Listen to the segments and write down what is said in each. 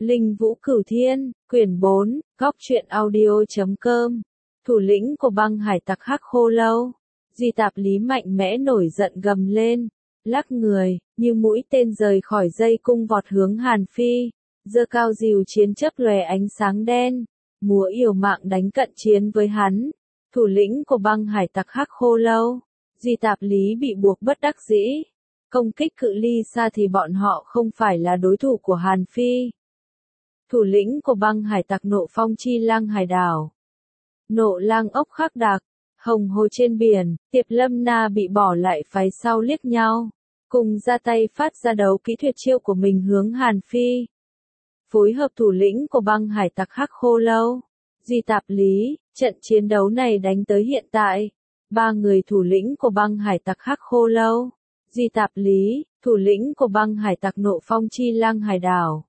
Linh Vũ Cửu Thiên, quyển 4, góc truyện audio.com. Thủ lĩnh của băng hải tặc Hắc Khô Lâu. Di Tạp Lý mạnh mẽ nổi giận gầm lên, lắc người, như mũi tên rời khỏi dây cung vọt hướng Hàn Phi, giơ cao rìu chiến chớp lòe ánh sáng đen, múa yểu mạng đánh cận chiến với hắn. Thủ lĩnh của băng hải tặc Hắc Khô Lâu, Di Tạp Lý bị buộc bất đắc dĩ. Công kích cự ly xa thì bọn họ không phải là đối thủ của Hàn Phi. Thủ lĩnh của băng hải tặc Nộ Phong Chi Lang Hải Đảo. Nộ Lang ốc khắc đặc, hồng hồ trên biển, Tiệp Lâm Na bị bỏ lại phái sau liếc nhau, cùng ra tay phát ra đấu kỹ tuyệt chiêu của mình hướng Hàn Phi. Phối hợp thủ lĩnh của băng hải tặc Hắc Khô Lâu, Di Tạp Lý, trận chiến đấu này đánh tới hiện tại. Ba người thủ lĩnh của băng hải tặc Hắc Khô Lâu, Di Tạp Lý, thủ lĩnh của băng hải tặc Nộ Phong Chi Lang Hải Đảo.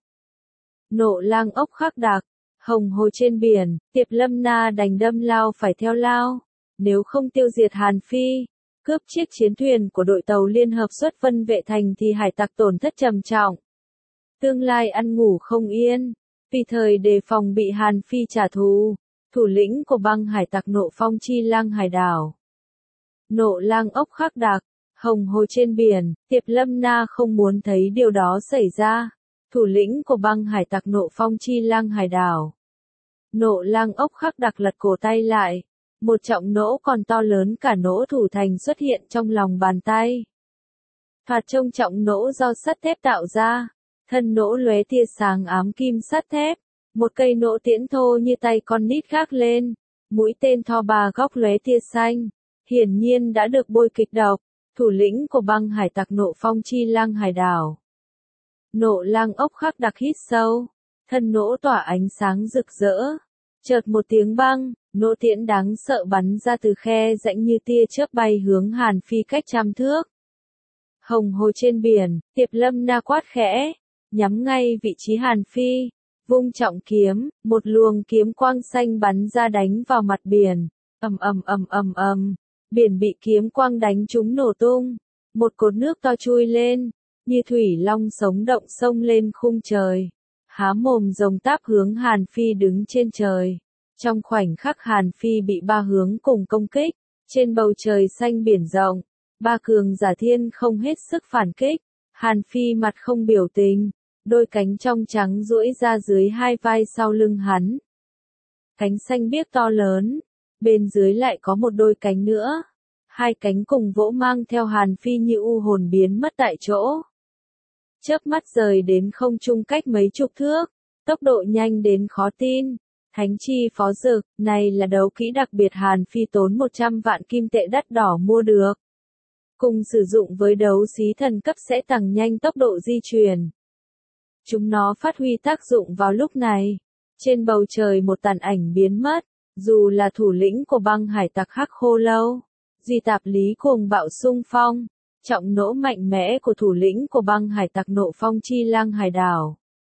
Nộ Lang ốc khắc đặc, hồng hồ trên biển, Tiệp Lâm Na đành đâm lao phải theo lao. Nếu không tiêu diệt Hàn Phi, cướp chiếc chiến thuyền của đội tàu liên hợp xuất Vân Vệ Thành thì hải tặc tổn thất trầm trọng. Tương lai ăn ngủ không yên, vì thời đề phòng bị Hàn Phi trả thù, thủ lĩnh của băng hải tặc Nộ Phong Chi Lang Hải Đảo. Nộ Lang ốc khắc đặc, hồng hồ trên biển, Tiệp Lâm Na không muốn thấy điều đó xảy ra. Thủ lĩnh của băng hải tặc Nộ Phong Chi Lang Hải Đảo. Nộ Lang ốc khắc đặc lật cổ tay lại. Một trọng nỗ còn to lớn cả nỗ thủ thành xuất hiện trong lòng bàn tay. Thoạt trông trọng nỗ do sắt thép tạo ra. Thân nỗ lóe tia sáng ám kim sắt thép. Một cây nỗ tiễn thô như tay con nít gác lên. Mũi tên thò bà góc lóe tia xanh. Hiển nhiên đã được bôi kịch độc. Thủ lĩnh của băng hải tặc Nộ Phong Chi Lang Hải Đảo. Nộ Lang ốc khắc đặc hít sâu, thân nỗ tỏa ánh sáng rực rỡ. Chợt một tiếng băng, nỗ tiễn đáng sợ bắn ra từ khe rãnh như tia chớp bay hướng Hàn Phi cách 100 thước. Hồng hồ trên biển, Tiệp Lâm Na quát khẽ, nhắm ngay vị trí Hàn Phi, vung trọng kiếm, một luồng kiếm quang xanh bắn ra đánh vào mặt biển. Ầm ầm ầm ầm ầm, biển bị kiếm quang đánh trúng nổ tung, một cột nước to chui lên. Như thủy long sống động sông lên khung trời, há mồm rồng táp hướng Hàn Phi đứng trên trời. Trong khoảnh khắc Hàn Phi bị ba hướng cùng công kích, trên bầu trời xanh biển rộng, ba cường giả thiên không hết sức phản kích. Hàn Phi mặt không biểu tình, đôi cánh trong trắng duỗi ra dưới hai vai sau lưng hắn. Cánh xanh biếc to lớn, bên dưới lại có một đôi cánh nữa. Hai cánh cùng vỗ mang theo Hàn Phi như u hồn biến mất tại chỗ. Chớp mắt rời đến không trung cách mấy chục thước, tốc độ nhanh đến khó tin. Thánh chi phó dực, này là đấu kỹ đặc biệt Hàn Phi tốn 100 vạn kim tệ đắt đỏ mua được. Cùng sử dụng với đấu xí thần cấp sẽ tăng nhanh tốc độ di chuyển. Chúng nó phát huy tác dụng vào lúc này. Trên bầu trời một tàn ảnh biến mất, dù là thủ lĩnh của băng hải tặc Hắc Khô Lâu, Di Tạp Lý cuồng bạo xung phong. Trọng nỗ mạnh mẽ của thủ lĩnh của băng hải tặc Nộ Phong Chi Lang Hải Đảo.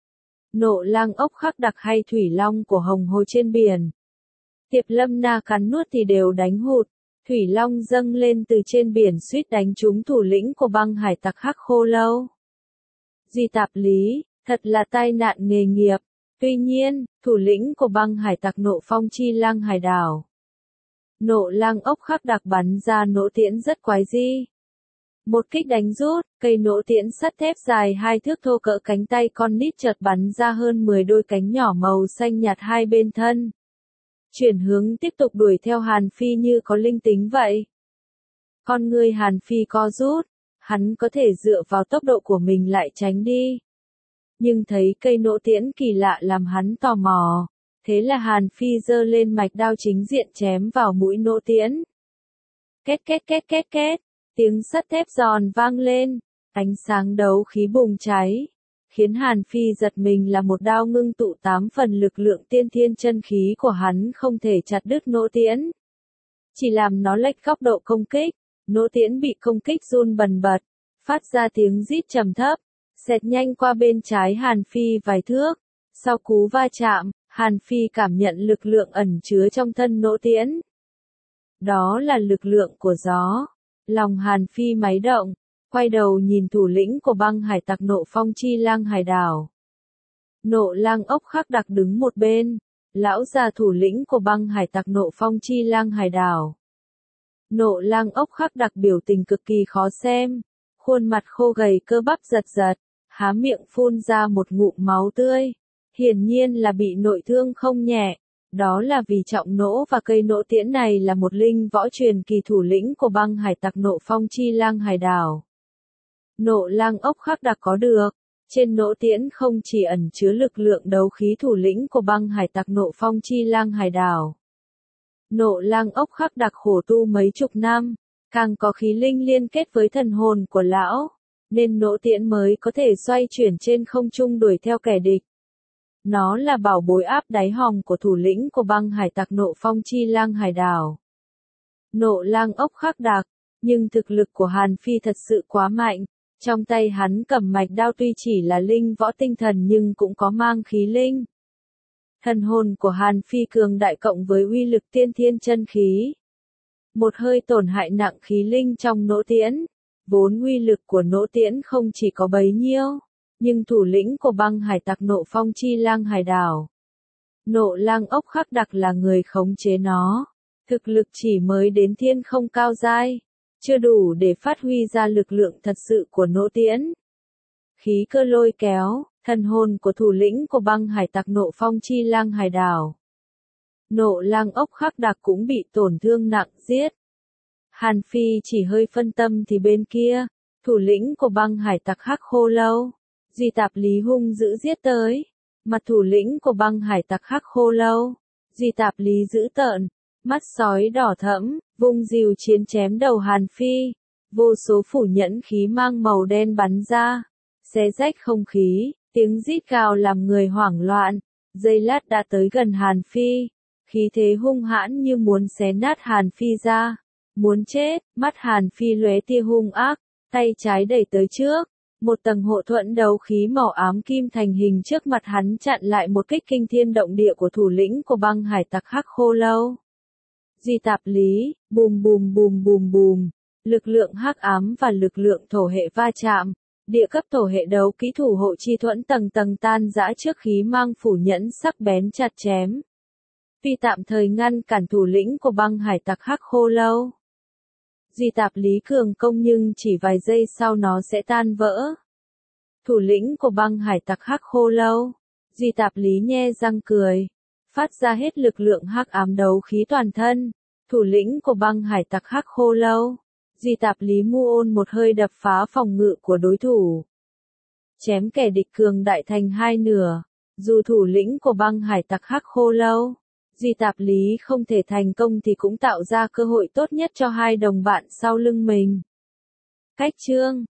Nộ Lang ốc khắc đặc hay thủy long của hồng hồ trên biển. Tiệp Lâm Na cắn nuốt thì đều đánh hụt. Thủy long dâng lên từ trên biển suýt đánh trúng thủ lĩnh của băng hải tặc Hắc Khô Lâu. Di Tạp Lý, thật là tai nạn nghề nghiệp. Tuy nhiên, thủ lĩnh của băng hải tặc Nộ Phong Chi Lang Hải Đảo. Nộ Lang ốc khắc đặc bắn ra nỗ tiễn rất quái dị. Một kích đánh rút, cây nỗ tiễn sắt thép dài 2 thước thô cỡ cánh tay con nít chợt bắn ra hơn 10 đôi cánh nhỏ màu xanh nhạt hai bên thân. Chuyển hướng tiếp tục đuổi theo Hàn Phi như có linh tính vậy. Con người Hàn Phi co rút, hắn có thể dựa vào tốc độ của mình lại tránh đi. Nhưng thấy cây nỗ tiễn kỳ lạ làm hắn tò mò, thế là Hàn Phi giơ lên mạch đao chính diện chém vào mũi nỗ tiễn. Két két két két két. Tiếng sắt thép giòn vang lên, ánh sáng đấu khí bùng cháy, khiến Hàn Phi giật mình là một đao ngưng tụ 8 phần lực lượng tiên thiên chân khí của hắn không thể chặt đứt nỗ tiễn. Chỉ làm nó lệch góc độ công kích, nỗ tiễn bị công kích run bần bật, phát ra tiếng rít trầm thấp, xẹt nhanh qua bên trái Hàn Phi vài thước. Sau cú va chạm, Hàn Phi cảm nhận lực lượng ẩn chứa trong thân nỗ tiễn. Đó là lực lượng của gió. Lòng Hàn Phi máy động, quay đầu nhìn thủ lĩnh của băng hải tặc Nộ Phong Chi Lang Hải Đảo. Nộ Lang ốc khắc đặc đứng một bên, lão già thủ lĩnh của băng hải tặc Nộ Phong Chi Lang hải đảo. Nộ Lang ốc khắc đặc biểu tình cực kỳ khó xem, khuôn mặt khô gầy cơ bắp giật giật, há miệng phun ra một ngụm máu tươi, hiển nhiên là bị nội thương không nhẹ. Đó là vì trọng nỗ và cây nỗ tiễn này là một linh võ truyền kỳ thủ lĩnh của băng hải tặc Nộ Phong Chi Lang hải đảo. Nộ Lang ốc khắc đặc có được, trên nỗ tiễn không chỉ ẩn chứa lực lượng đấu khí thủ lĩnh của băng hải tặc Nộ Phong Chi Lang hải đảo. Nộ Lang ốc khắc đặc khổ tu mấy chục năm, càng có khí linh liên kết với thần hồn của lão, nên nỗ tiễn mới có thể xoay chuyển trên không trung đuổi theo kẻ địch. Nó là bảo bối áp đáy hòm của thủ lĩnh của băng hải tặc Nộ Phong Chi Lang hải đảo. Nộ Lang ốc khắc đặc, nhưng thực lực của Hàn Phi thật sự quá mạnh, trong tay hắn cầm mạch đao tuy chỉ là linh võ tinh thần nhưng cũng có mang khí linh. Thần hồn của Hàn Phi cường đại cộng với uy lực tiên thiên chân khí. Một hơi tổn hại nặng khí linh trong nỗ tiễn, vốn uy lực của nỗ tiễn không chỉ có bấy nhiêu, nhưng thủ lĩnh của băng hải tặc Nộ Phong Chi Lang hải đảo. Nộ Lang ốc khắc đặc là người khống chế nó, thực lực chỉ mới đến thiên không cao giai, chưa đủ để phát huy ra lực lượng thật sự của nỗ tiễn. Khí cơ lôi kéo, thần hồn của thủ lĩnh của băng hải tặc Nộ Phong Chi Lang hải đảo. Nộ Lang ốc khắc đặc cũng bị tổn thương nặng giết. Hàn Phi chỉ hơi phân tâm thì bên kia, thủ lĩnh của băng hải tặc Hắc Khô Lâu, Di Tạp Lý hung dữ giết tới. Mặt thủ lĩnh của băng hải tặc Hắc Khô Lâu, Di Tạp Lý dữ tợn, mắt sói đỏ thẫm, vung dìu chiến chém đầu Hàn Phi. Vô số phủ nhẫn khí mang màu đen bắn ra, xé rách không khí, tiếng rít gào làm người hoảng loạn. Giây lát đã tới gần Hàn Phi, khí thế hung hãn như muốn xé nát Hàn Phi ra. Muốn chết, mắt Hàn Phi lóe tia hung ác, tay trái đẩy tới trước. Một tầng hộ thuẫn đấu khí màu ám kim thành hình trước mặt hắn chặn lại một kích kinh thiên động địa của thủ lĩnh của băng hải tặc Hắc Khô Lâu. Di Tạp Lý, bùm bùm bùm bùm bùm, lực lượng hắc ám và lực lượng thổ hệ va chạm, địa cấp thổ hệ đấu kỹ thủ hộ chi thuẫn tầng tầng tan rã trước khí mang phủ nhẫn sắc bén chặt chém. Vì tạm thời ngăn cản thủ lĩnh của băng hải tặc Hắc Khô Lâu. Di Tạp Lý cường công nhưng chỉ vài giây sau nó sẽ tan vỡ. Thủ lĩnh của băng hải tặc Hắc Khô Lâu, Di Tạp Lý nhe răng cười, phát ra hết lực lượng hắc ám đấu khí toàn thân. Thủ lĩnh của băng hải tặc Hắc Khô Lâu, Di Tạp Lý mu ôn một hơi đập phá phòng ngự của đối thủ, chém kẻ địch cường đại thành hai nửa. Dù thủ lĩnh của băng hải tặc Hắc Khô Lâu, Di Tạp Lý không thể thành công thì cũng tạo ra cơ hội tốt nhất cho hai đồng bạn sau lưng mình. Cách chương